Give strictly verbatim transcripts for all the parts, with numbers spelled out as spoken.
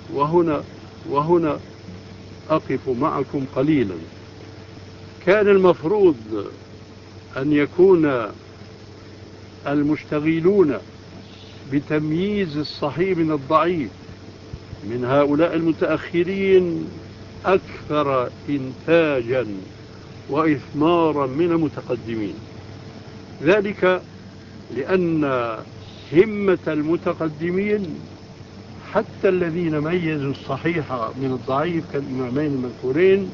وهنا وهنا أقف معكم قليلا. كان المفروض أن يكون المشتغلون بتمييز الصحيح من الضعيف من هؤلاء المتأخرين أكثر إنتاجا وإثمارا من المتقدمين، ذلك لأن همة المتقدمين حتى الذين ميزوا الصحيح من الضعيف كالإمامين المذكورين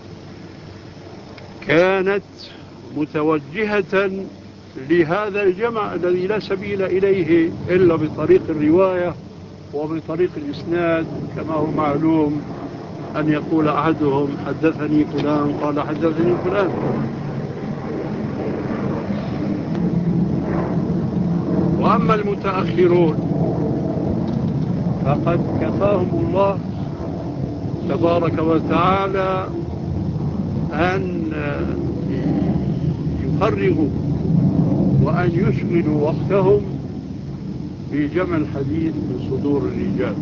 كانت متوجهة لهذا الجمع الذي لا سبيل إليه إلا بطريق الرواية وبطريق الإسناد، كما هو معلوم أن يقول أحدهم حدثني فلان قال حدثني فلان. وأما المتأخرون فقد كفاهم الله تبارك وتعالى أن يفرغوا وأن يشغلوا وقتهم بجمع الحديث من صدور الرجال.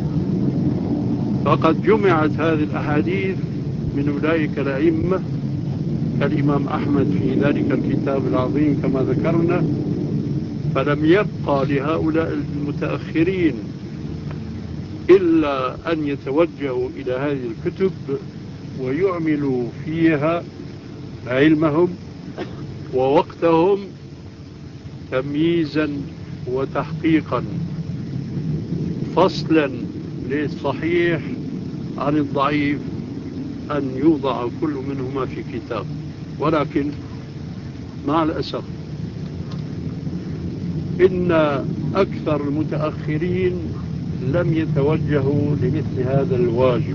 فقد جمعت هذه الأحاديث من أولئك الأئمة كالإمام أحمد في ذلك الكتاب العظيم كما ذكرنا، فلم يبقى لهؤلاء المتأخرين إلا أن يتوجهوا إلى هذه الكتب ويعملوا فيها علمهم ووقتهم تمييزا وتحقيقا، فصلا للصحيح عن الضعيف، أن يوضع كل منهما في كتاب. ولكن مع الأسف إن أكثر المتأخرين لم يتوجهوا لمثل هذا الواجب.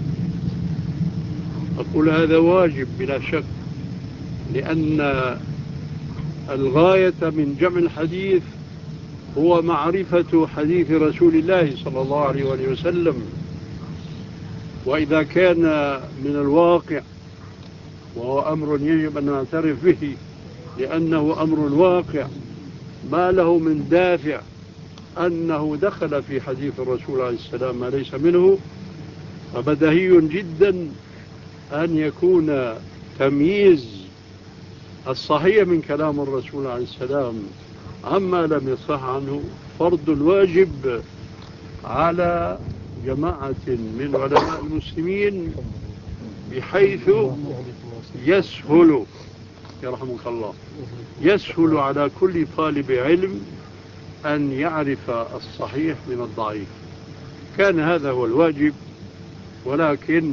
أقول هذا واجب بلا شك، لأن الغاية من جمع الحديث هو معرفة حديث رسول الله صلى الله عليه وآله وسلم. وإذا كان من الواقع، وهو أمر يجب أن نعترف به لأنه أمر الواقع، ما له من دافع أنه دخل في حديث الرسول عليه السلام ما ليس منه، فبديهي جدا أن يكون تمييز الصحيح من كلام الرسول عليه السلام عما لم يصح عنه فرض الواجب على جماعة من علماء المسلمين، بحيث يسهل يرحمك الله يسهل على كل طالب علم أن يعرف الصحيح من الضعيف. كان هذا هو الواجب، ولكن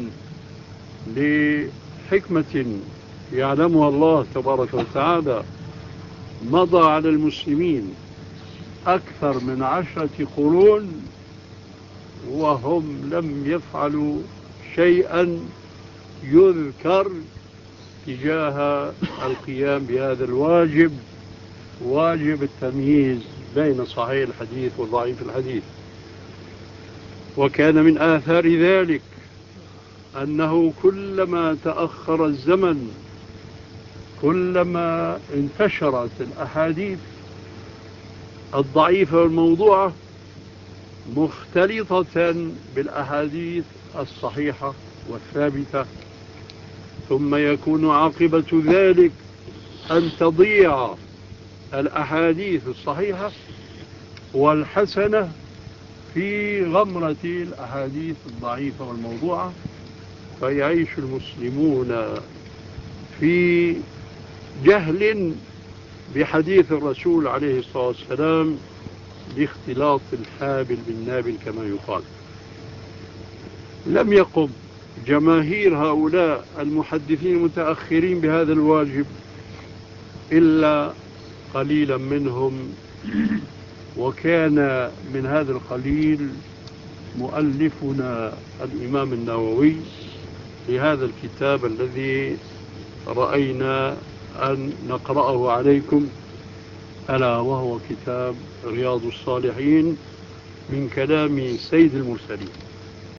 لحكمة يعلمها الله تبارك وتعالى مضى على المسلمين أكثر من عشرة قرون وهم لم يفعلوا شيئا يذكر تجاه القيام بهذا الواجب، واجب التمييز بين صحيح الحديث وضعيف الحديث. وكان من آثار ذلك أنه كلما تأخر الزمن كلما انتشرت الأحاديث الضعيفة والموضوعة مختلطة بالأحاديث الصحيحة والثابتة، ثم يكون عاقبة ذلك أن تضيع الأحاديث الصحيحة والحسنة في غمرة الأحاديث الضعيفة والموضوعة، فيعيش المسلمون في جهل بحديث الرسول عليه الصلاة والسلام لاختلاط الحابل بالنابل كما يقال. لم يقم جماهير هؤلاء المحدثين المتأخرين بهذا الواجب إلا قليلا منهم، وكان من هذا القليل مؤلفنا الإمام النووي لهذا الكتاب الذي رأينا أن نقرأه عليكم، ألا وهو كتاب رياض الصالحين من كلام سيد المرسلين.